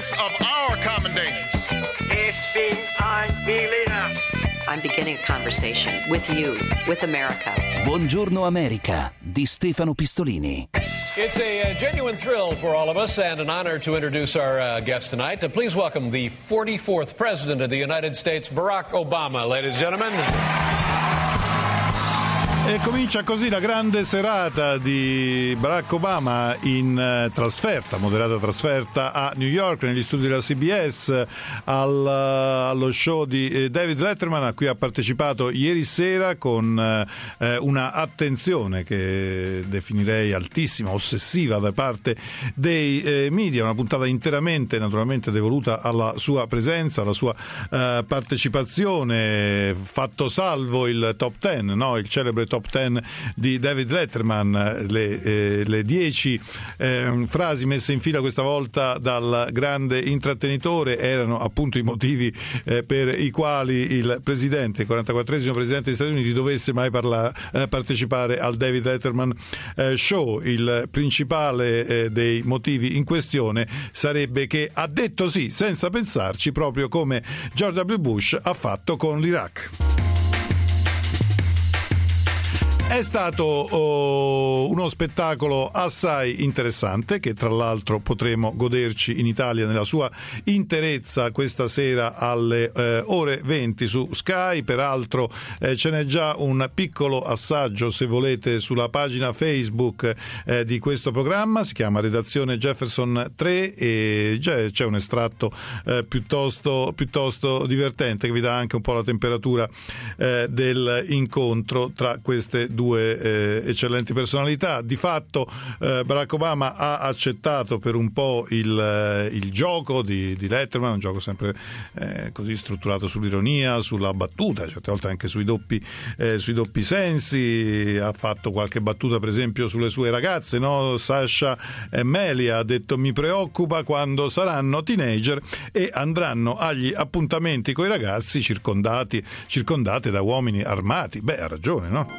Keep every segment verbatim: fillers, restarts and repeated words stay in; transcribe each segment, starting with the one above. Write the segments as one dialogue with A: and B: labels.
A: awareness of our common dangers.
B: Ich bin ein Berliner.
C: I'm beginning a conversation with you, with America.
D: Buongiorno America di Stefano Pistolini.
E: It's a uh, genuine thrill for all of us and an honor to introduce our uh, guest tonight. Uh, please welcome the forty-fourth President of the United States, Barack Obama, ladies and gentlemen.
F: E comincia così la grande serata di Barack Obama in eh, trasferta, moderata trasferta a New York, negli studi della C B S, al, allo show di eh, David Letterman, a cui ha partecipato ieri sera con eh, una attenzione che definirei altissima, ossessiva da parte dei eh, media, una puntata interamente naturalmente devoluta alla sua presenza, alla sua eh, partecipazione, fatto salvo il top ten, no? Il celebre top ten di David Letterman, le, eh, le dieci eh, frasi messe in fila questa volta dal grande intrattenitore erano appunto i motivi eh, per i quali il presidente, il quarantaquattresimo presidente degli Stati Uniti, dovesse mai parla, eh, partecipare al David Letterman eh, Show. Il principale eh, dei motivi in questione sarebbe che ha detto sì senza pensarci, proprio come George W. Bush ha fatto con l'Iraq. È stato oh, uno spettacolo assai interessante che tra l'altro potremo goderci in Italia nella sua interezza questa sera alle eh, ore venti su Sky. Peraltro eh, ce n'è già un piccolo assaggio, se volete, sulla pagina Facebook eh, di questo programma. Si chiama Redazione Jefferson tre e già c'è un estratto eh, piuttosto, piuttosto divertente che vi dà anche un po' la temperatura eh, dell'incontro tra queste due eh, eccellenti personalità. Di fatto eh, Barack Obama ha accettato per un po' il, eh, il gioco di, di Letterman, un gioco sempre eh, così strutturato sull'ironia, sulla battuta, certe volte anche sui doppi, eh, sui doppi sensi. Ha fatto qualche battuta per esempio sulle sue ragazze, no? Sasha e Melia ha detto: mi preoccupa quando saranno teenager e andranno agli appuntamenti coi ragazzi circondati, circondate da uomini armati. Beh, ha ragione, no?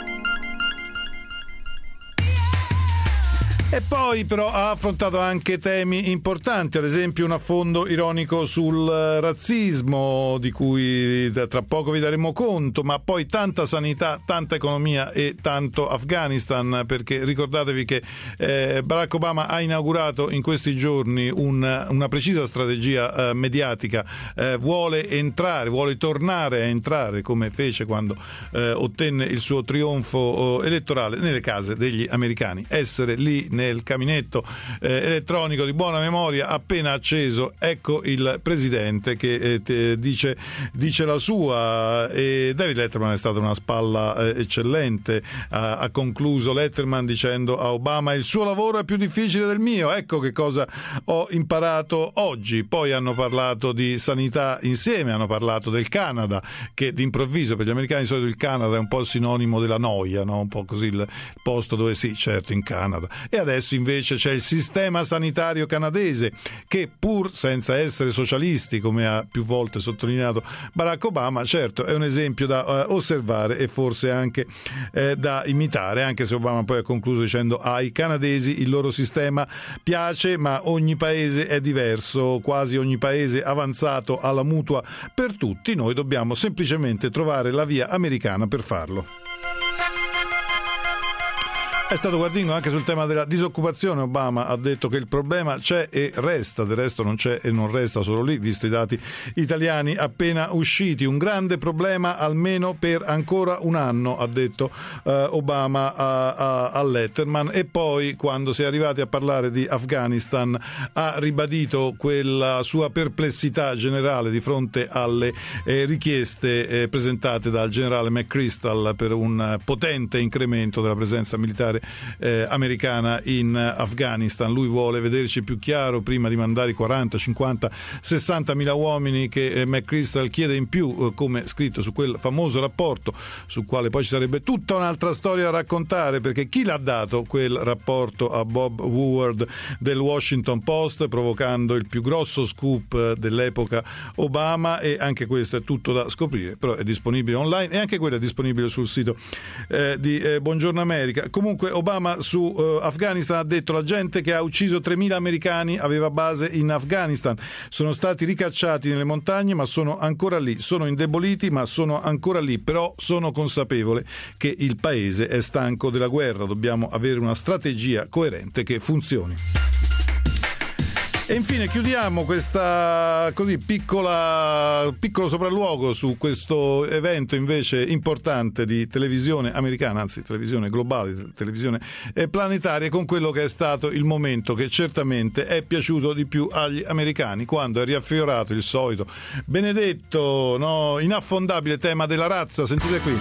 F: E poi però ha affrontato anche temi importanti, ad esempio un affondo ironico sul razzismo, di cui tra poco vi daremo conto, ma poi tanta sanità, tanta economia e tanto Afghanistan, perché ricordatevi che eh, Barack Obama ha inaugurato in questi giorni un, una precisa strategia eh, mediatica, eh, vuole entrare, vuole tornare a entrare, come fece quando eh, ottenne il suo trionfo eh, elettorale, nelle case degli americani, essere lì nel caminetto eh, elettronico di buona memoria appena acceso. Ecco il presidente che eh, te, dice, dice la sua. E David Letterman è stata una spalla eh, eccellente. Ha, ha concluso Letterman dicendo a Obama: il suo lavoro è più difficile del mio, ecco che cosa ho imparato oggi. Poi hanno parlato di sanità insieme, hanno parlato del Canada, che d'improvviso per gli americani di solito il Canada è un po' il sinonimo della noia, no? Un po' così il posto dove sì, certo, in Canada. E adesso invece c'è il sistema sanitario canadese che, pur senza essere socialisti, come ha più volte sottolineato Barack Obama, certo è un esempio da uh, osservare e forse anche eh, da imitare, anche se Obama poi ha concluso dicendo: ai canadesi il loro sistema piace, ma ogni paese è diverso, quasi ogni paese avanzato ha la mutua per tutti, noi dobbiamo semplicemente trovare la via americana per farlo. È stato guardingo anche sul tema della disoccupazione. Obama ha detto che il problema c'è e resta, del resto non c'è e non resta solo lì, visto i dati italiani appena usciti. Un grande problema almeno per ancora un anno, ha detto eh, Obama a, a, a Letterman. E poi, quando si è arrivati a parlare di Afghanistan, ha ribadito quella sua perplessità generale di fronte alle eh, richieste eh, presentate dal generale McChrystal per un potente incremento della presenza militare Eh, americana in Afghanistan. Lui vuole vederci più chiaro prima di mandare i quaranta, cinquanta, sessanta mila uomini che eh, McChrystal chiede in più, eh, come scritto su quel famoso rapporto, sul quale poi ci sarebbe tutta un'altra storia da raccontare, perché chi l'ha dato quel rapporto a Bob Woodward del Washington Post, provocando il più grosso scoop eh, dell'epoca Obama, e anche questo è tutto da scoprire, però è disponibile online e anche quello è disponibile sul sito eh, di eh, Buongiorno America. Comunque Obama su uh, Afghanistan ha detto: la gente che ha ucciso tremila americani aveva base in Afghanistan, sono stati ricacciati nelle montagne ma sono ancora lì, sono indeboliti ma sono ancora lì, però sono consapevole che il paese è stanco della guerra, dobbiamo avere una strategia coerente che funzioni. E infine chiudiamo questa così piccola piccolo sopralluogo su questo evento invece importante di televisione americana, anzi televisione globale, televisione planetaria, con quello che è stato il momento che certamente è piaciuto di più agli americani, quando è riaffiorato il solito benedetto, no, inaffondabile tema della razza. Sentite qui.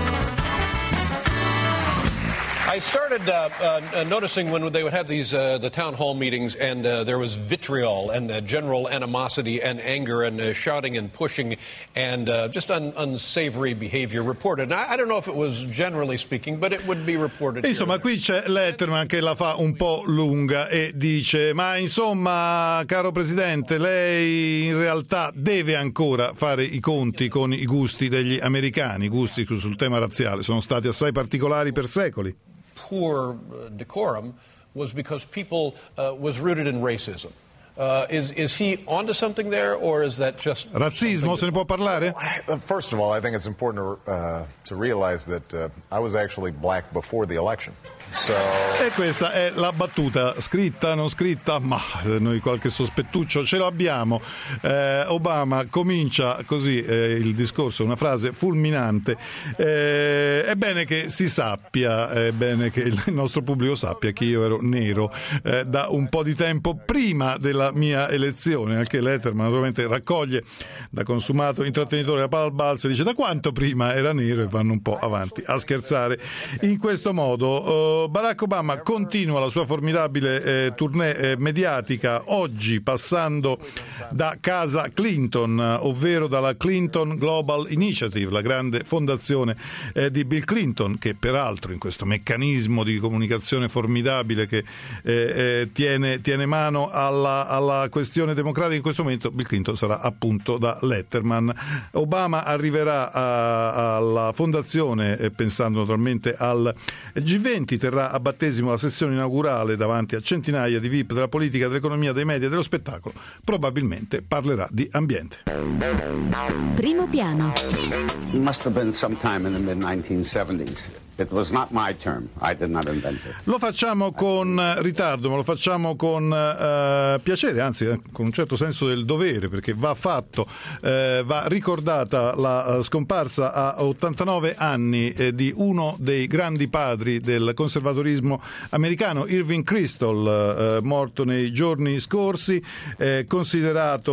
E: I started uh, uh, noticing when they would have these uh, the town hall meetings, and uh, there was vitriol and uh, general animosity and anger and uh, shouting and pushing and uh, just un- unsavory behavior reported. And I, I don't know if it was generally speaking, but it would be reported.
F: Insomma, qui c'è Letterman che la fa un po' lunga e dice: ma insomma, caro Presidente, lei in realtà deve ancora fare i conti con i gusti degli americani. I gusti sul tema razziale sono stati assai particolari per secoli.
E: Poor decorum was because people uh, was rooted in racism. Uh, is is he onto something there, or is that just
F: razzismo? Se ne può parlare?
G: First of all, I think it's important to, uh, to realize that uh, I was actually black before the election. So...
F: E questa è la battuta, scritta, non scritta, ma noi qualche sospettuccio ce l'abbiamo. Eh, Obama comincia così eh, il discorso, una frase fulminante. Eh, è bene che si sappia, è bene che il nostro pubblico sappia che io ero nero eh, da un po' di tempo prima della mia elezione, anche Letterman naturalmente raccoglie da consumato intrattenitore la palla al balzo e dice: da quanto prima era nero, e vanno un po' avanti a scherzare in questo modo. Uh, Barack Obama continua la sua formidabile eh, tournée eh, mediatica, oggi passando da casa Clinton, ovvero dalla Clinton Global Initiative, la grande fondazione eh, di Bill Clinton, che peraltro in questo meccanismo di comunicazione formidabile che eh, eh, tiene, tiene mano alla, alla questione democratica in questo momento, Bill Clinton sarà appunto da Letterman. Obama arriverà a, alla fondazione eh, pensando naturalmente al G venti, terrà a battesimo la sessione inaugurale davanti a centinaia di V I P della politica, dell'economia, dei media e dello spettacolo. Probabilmente parlerà di ambiente.
H: Primo piano.
I: It must have been sometime in the mid nineteen seventies. It was not my term. I did not invent it.
F: Lo facciamo con ritardo, ma lo facciamo con uh, piacere, anzi eh, con un certo senso del dovere, perché va fatto, eh, va ricordata la uh, scomparsa a ottantanove anni eh, di uno dei grandi padri del conservatorismo americano, Irving Kristol, eh, morto nei giorni scorsi, eh, considerato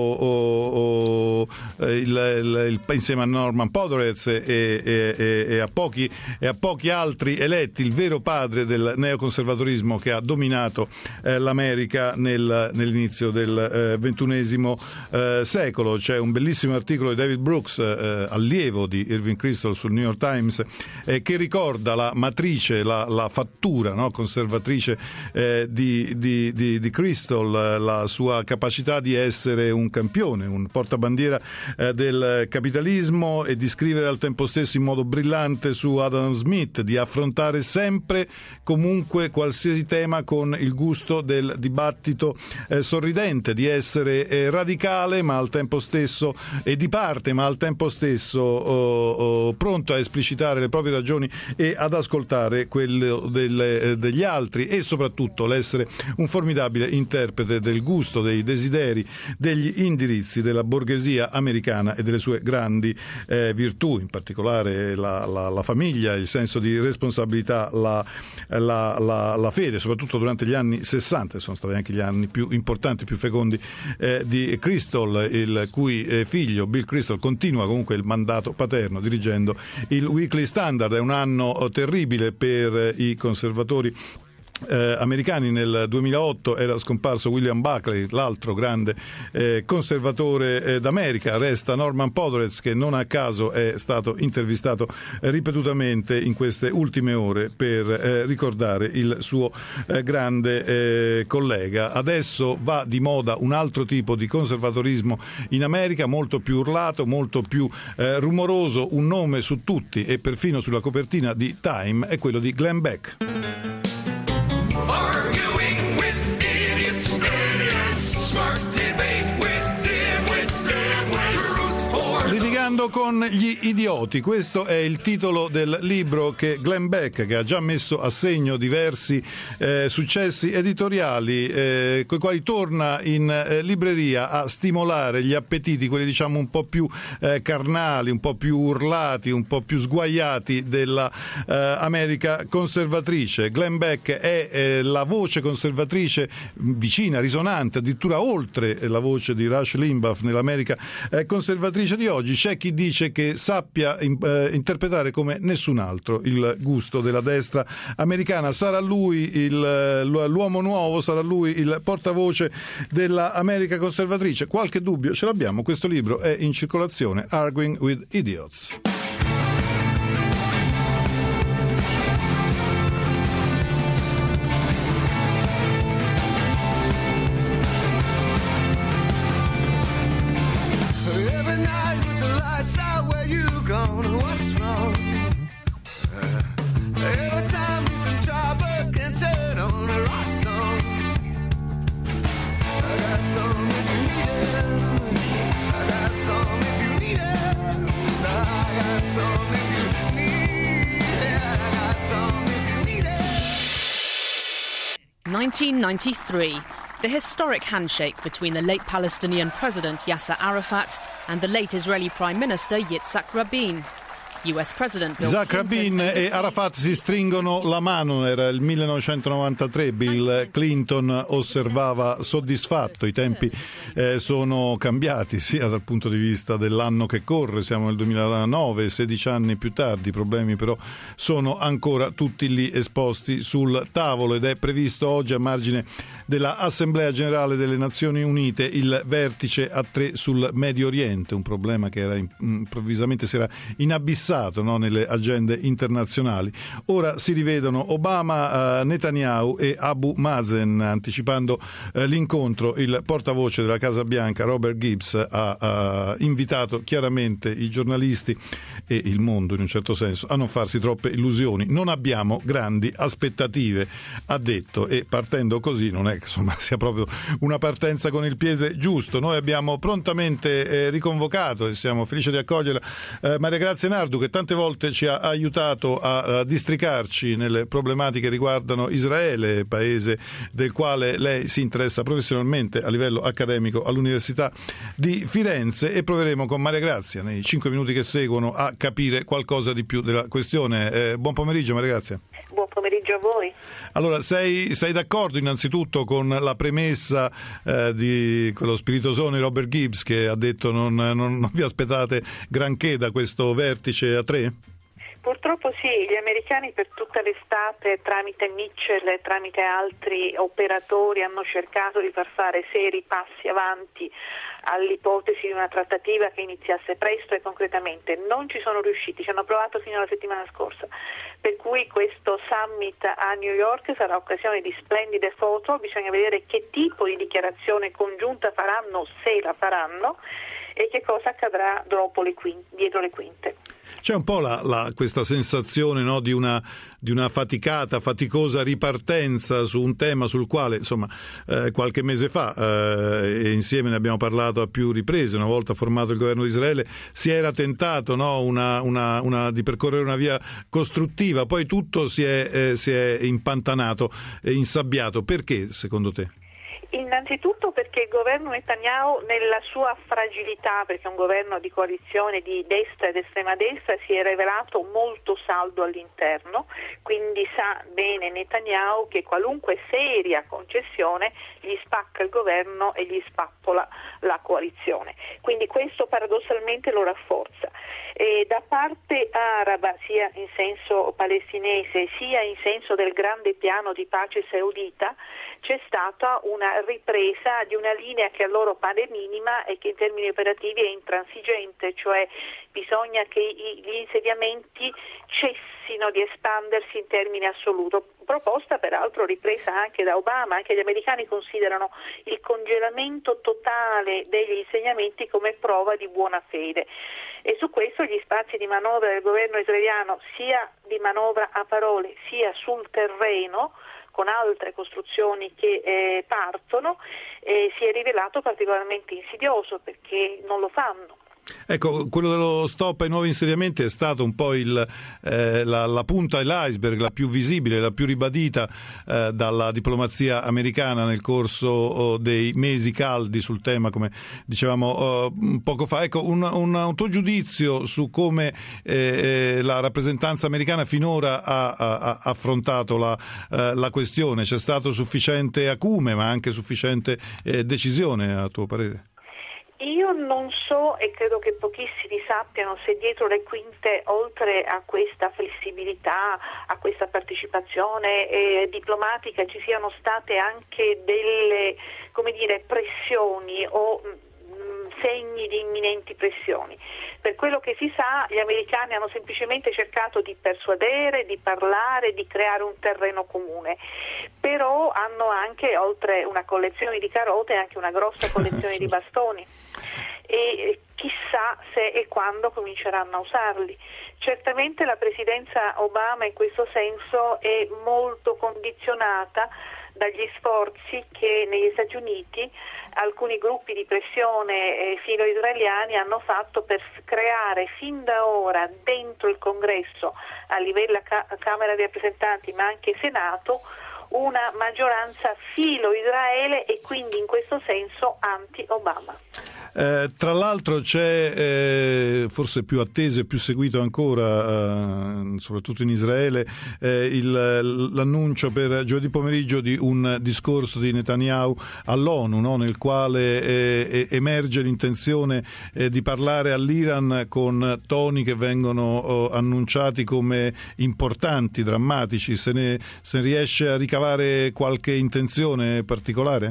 F: oh, oh, il, il, il, insieme a Norman Podhoretz e, e, e, e a pochi e a pochi altri eletti, il vero padre del neoconservatorismo che ha dominato eh, l'America nel, nell'inizio del eh, ventunesimo eh, secolo. C'è un bellissimo articolo di David Brooks, eh, allievo di Irving Kristol, sul New York Times, eh, che ricorda la matrice, la, la fattura no, conservatrice eh, di, di, di, di Kristol, la sua capacità di essere un campione, un portabandiera eh, del capitalismo, e di scrivere al tempo stesso in modo brillante su Adam Smith, di affrontare sempre, comunque, qualsiasi tema con il gusto del dibattito eh, sorridente, di essere eh, radicale ma al tempo stesso e di parte, ma al tempo stesso oh, oh, pronto a esplicitare le proprie ragioni e ad ascoltare quello delle, eh, degli altri, e soprattutto l'essere un formidabile interprete del gusto, dei desideri, degli indirizzi della borghesia americana e delle sue grandi eh, virtù, in particolare la, la, la famiglia, il senso di responsabilità, la, la, la, la fede, soprattutto durante gli anni sessanta, sono stati anche gli anni più importanti, più fecondi eh, di Kristol, il cui eh, figlio Bill Kristol continua comunque il mandato paterno dirigendo il Weekly Standard. È un anno terribile per i conservatori Eh, americani. Nel duemilaotto era scomparso William Buckley, l'altro grande eh, conservatore eh, d'America. Resta Norman Podhoretz, che non a caso è stato intervistato eh, ripetutamente in queste ultime ore per eh, ricordare il suo eh, grande eh, collega. Adesso va di moda un altro tipo di conservatorismo in America, molto più urlato, molto più eh, rumoroso. Un nome su tutti e perfino sulla copertina di Time è quello di Glenn Beck.
J: Arguing with idiots, idiots. Smart debate with dimwits, dimwits. Truth for
F: Litigando con gli idioti, questo è il titolo del libro che Glenn Beck, che ha già messo a segno diversi eh, successi editoriali, eh, coi quali torna in eh, libreria a stimolare gli appetiti, quelli diciamo un po' più eh, carnali, un po' più urlati, un po' più sguaiati della eh, America conservatrice. Glenn Beck è eh, la voce conservatrice vicina, risonante, addirittura oltre la voce di Rush Limbaugh nell'America eh, conservatrice di oggi. C'è chi dice che sappia in, eh, interpretare come nessun altro il gusto della destra americana. Sarà lui il, l'uomo nuovo, sarà lui il portavoce dell'America conservatrice? Qualche dubbio ce l'abbiamo. Questo libro è in circolazione, Arguing with Idiots.
K: nineteen ninety-three. The historic handshake between the late Palestinian President Yasser Arafat and the late Israeli Prime Minister Yitzhak Rabin. U S President Bill
F: Yitzhak Rabin e Arafat si stringono la mano. Era il millenovecentonovantatré. Bill Clinton osservava soddisfatto. I tempi eh, sono cambiati sia dal punto di vista dell'anno che corre, siamo nel duemilanove, sedici anni più tardi. I problemi però sono ancora tutti lì esposti sul tavolo ed è previsto oggi, a margine della Assemblea Generale delle Nazioni Unite, il vertice a tre sul Medio Oriente, un problema che era improvvisamente si era inabissato, no, nelle agende internazionali. Ora si rivedono Obama, eh, Netanyahu e Abu Mazen. Anticipando eh, l'incontro, il portavoce della Casa Bianca Robert Gibbs ha, ha invitato chiaramente i giornalisti e il mondo in un certo senso a non farsi troppe illusioni. Non abbiamo grandi aspettative, ha detto, e partendo così non è che insomma sia proprio una partenza con il piede giusto. Noi abbiamo prontamente eh, riconvocato e siamo felici di accoglierla eh, Maria Grazia Nardu, che tante volte ci ha aiutato a, a districarci nelle problematiche riguardano Israele, paese del quale lei si interessa professionalmente a livello accademico all'Università di Firenze, e proveremo con Maria Grazia nei cinque minuti che seguono a capire qualcosa di più della questione. Eh, buon pomeriggio Maria Grazia.
L: Buon pomeriggio a voi.
F: Allora, sei, sei d'accordo innanzitutto con la premessa eh, di quello spiritosone Robert Gibbs, che ha detto non, non, non vi aspettate granché da questo vertice a tre?
L: Purtroppo sì, gli americani per tutta l'estate tramite Mitchell e tramite altri operatori hanno cercato di far fare seri passi avanti all'ipotesi di una trattativa che iniziasse presto e concretamente. Non ci sono riusciti, ci hanno provato fino alla settimana scorsa, per cui questo summit a New York sarà occasione di splendide foto. Bisogna vedere che tipo di dichiarazione congiunta faranno, se la faranno, e che cosa accadrà dopo le quinte, dietro le quinte.
F: C'è un po' la, la, questa sensazione, no, di una di una faticata, faticosa ripartenza su un tema sul quale insomma eh, qualche mese fa eh, e insieme ne abbiamo parlato a più riprese, una volta formato il governo di Israele si era tentato, no, una, una, una, di percorrere una via costruttiva, poi tutto si è, eh, si è impantanato e insabbiato. Perché secondo te?
L: Innanzitutto perché il governo Netanyahu, nella sua fragilità, perché è un governo di coalizione di destra ed estrema destra, si è rivelato molto saldo all'interno, quindi sa bene Netanyahu che qualunque seria concessione gli spacca il governo e gli spappola la coalizione, quindi questo paradossalmente lo rafforza. E da parte araba, sia in senso palestinese sia in senso del grande piano di pace saudita, c'è stata una ripresa di una linea che a loro pare minima e che in termini operativi è intransigente, cioè bisogna che i, gli insediamenti cessino di espandersi in termini assoluto, proposta peraltro ripresa anche da Obama. Anche gli americani considerano il congelamento totale degli insediamenti come prova di buona fede, e su questo gli spazi di manovra del governo israeliano, sia di manovra a parole sia sul terreno con altre costruzioni che eh, partono, eh, si è rivelato particolarmente insidioso perché non lo fanno.
F: Ecco, quello dello stop ai nuovi insediamenti è stato un po' il, eh, la, la punta dell'iceberg, la più visibile, la più ribadita eh, dalla diplomazia americana nel corso oh, dei mesi caldi sul tema, come dicevamo oh, poco fa. Ecco, un, un, un tuo giudizio su come eh, la rappresentanza americana finora ha, ha, ha affrontato la, eh, la questione. C'è stato sufficiente acume, ma anche sufficiente eh, decisione, a tuo parere?
L: Io non so, e credo che pochissimi sappiano, se dietro le quinte, oltre a questa flessibilità, a questa partecipazione eh, diplomatica, ci siano state anche delle, come dire, pressioni o mh, segni di imminenti pressioni. Per quello che si sa, gli americani hanno semplicemente cercato di persuadere, di parlare, di creare un terreno comune, però hanno anche, oltre una collezione di carote, anche una grossa collezione di bastoni. E chissà se e quando cominceranno a usarli. Certamente la presidenza Obama in questo senso è molto condizionata dagli sforzi che negli Stati Uniti alcuni gruppi di pressione eh, filo-israeliani hanno fatto per creare fin da ora dentro il Congresso, a livello ca- Camera dei rappresentanti ma anche Senato, una maggioranza filo-Israele e quindi in questo senso anti-Obama.
F: Eh, tra l'altro c'è eh, forse più atteso e più seguito ancora, eh, soprattutto in Israele, eh, il, l'annuncio per giovedì pomeriggio di un discorso di Netanyahu all'ONU, no? Nel quale eh, emerge l'intenzione eh, di parlare all'Iran con toni che vengono oh, annunciati come importanti, drammatici. Se ne, se ne riesce a ricavare qualche intenzione particolare?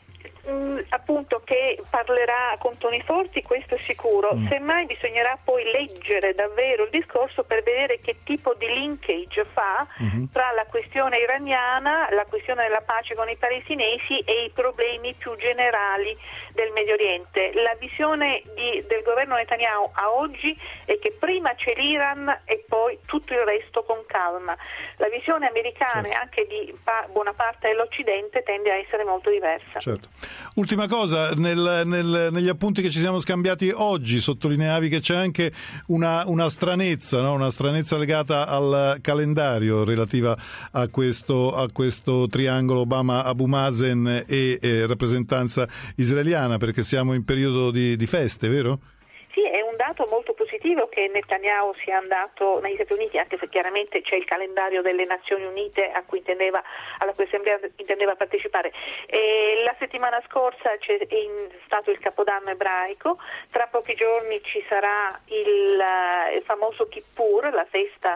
L: Mm, appunto che parlerà con toni forti, questo è sicuro. Mm. Semmai bisognerà poi leggere davvero il discorso per vedere che tipo di linkage fa mm-hmm. tra la questione iraniana, la questione della pace con i palestinesi e i problemi più generali del Medio Oriente. La visione di, del governo Netanyahu a oggi è che prima c'è l'Iran e poi tutto il resto con calma. La visione americana e certo. anche di pa- buona parte dell'Occidente tende a essere molto diversa.
F: Certo. Ultima cosa, nel, nel, negli appunti che ci siamo scambiati oggi sottolineavi che c'è anche una, una stranezza, no? Una stranezza legata al calendario relativa a questo, a questo triangolo Obama-Abu Mazen e, e rappresentanza israeliana, perché siamo in periodo di, di feste, vero?
L: Sì, è un dato molto positivo che Netanyahu sia andato negli Stati Uniti, anche se chiaramente c'è il calendario delle Nazioni Unite a cui intendeva, alla cui assemblea intendeva partecipare. E la settimana scorsa c'è stato il Capodanno ebraico, tra pochi giorni ci sarà il, il famoso Kippur, la festa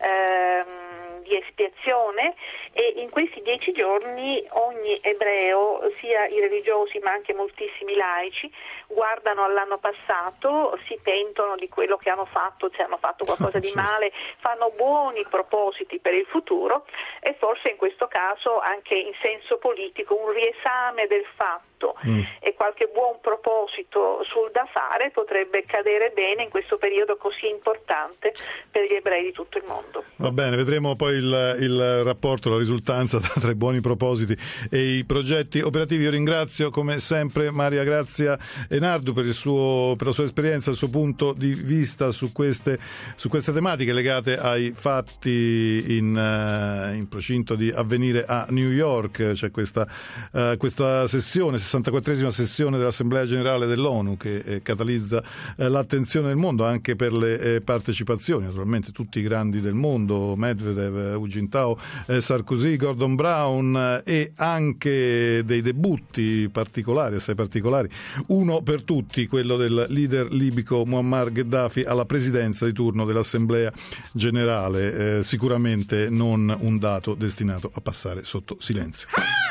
L: ehm, di espiazione, e in questi dieci giorni ogni ebreo, sia i religiosi ma anche moltissimi laici, guardano all'anno passato, si pentono di quello che hanno fatto, se hanno fatto qualcosa di male, fanno buoni propositi per il futuro e forse in questo caso anche in senso politico un riesame del fatto mm. e qualche buon proposito sul da fare potrebbe cadere bene in questo periodo così importante per gli ebrei di tutto il mondo.
F: Va bene, vedremo poi il, il rapporto, la risultanza tra i buoni propositi e i progetti operativi. Io ringrazio come sempre Maria Grazia Enardu per, il suo, per la sua esperienza, il suo punto di vista su queste, su queste tematiche legate ai fatti in, uh, in procinto di avvenire a New York. C'è questa, uh, questa sessione, sessantaquattresima sessione dell'Assemblea Generale dell'ONU che eh, catalizza eh, l'attenzione del mondo anche per le eh, partecipazioni, naturalmente tutti i grandi del mondo, Medvedev, eh, Hu Jintao, eh, Sarkozy, Gordon Brown, eh, e anche dei debutti particolari, assai particolari, uno per tutti, quello del leader libico Muammar Gheddafi alla presidenza di turno dell'Assemblea Generale, eh, sicuramente non un dato destinato a passare sotto silenzio.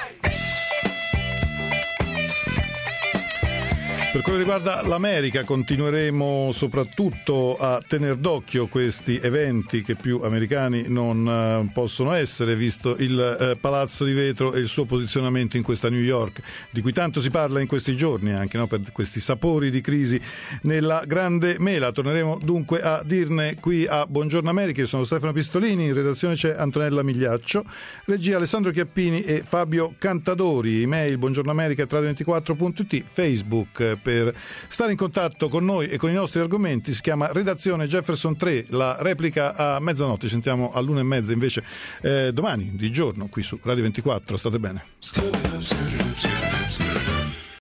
F: Per quello che riguarda l'America, continueremo soprattutto a tener d'occhio questi eventi che più americani non uh, possono essere, visto il uh, Palazzo di Vetro e il suo posizionamento in questa New York, di cui tanto si parla in questi giorni, anche no, per questi sapori di crisi nella grande mela. Torneremo dunque a dirne qui a Buongiorno America. Io sono Stefano Pistolini, in redazione c'è Antonella Migliaccio, regia Alessandro Chiappini e Fabio Cantadori, email buongiornoamerica radio ventiquattro punto it, Facebook per stare in contatto con noi e con i nostri argomenti si chiama Redazione Jefferson tre, la replica a mezzanotte, ci sentiamo all'una e mezza invece eh, domani di giorno qui su Radio ventiquattro, state bene.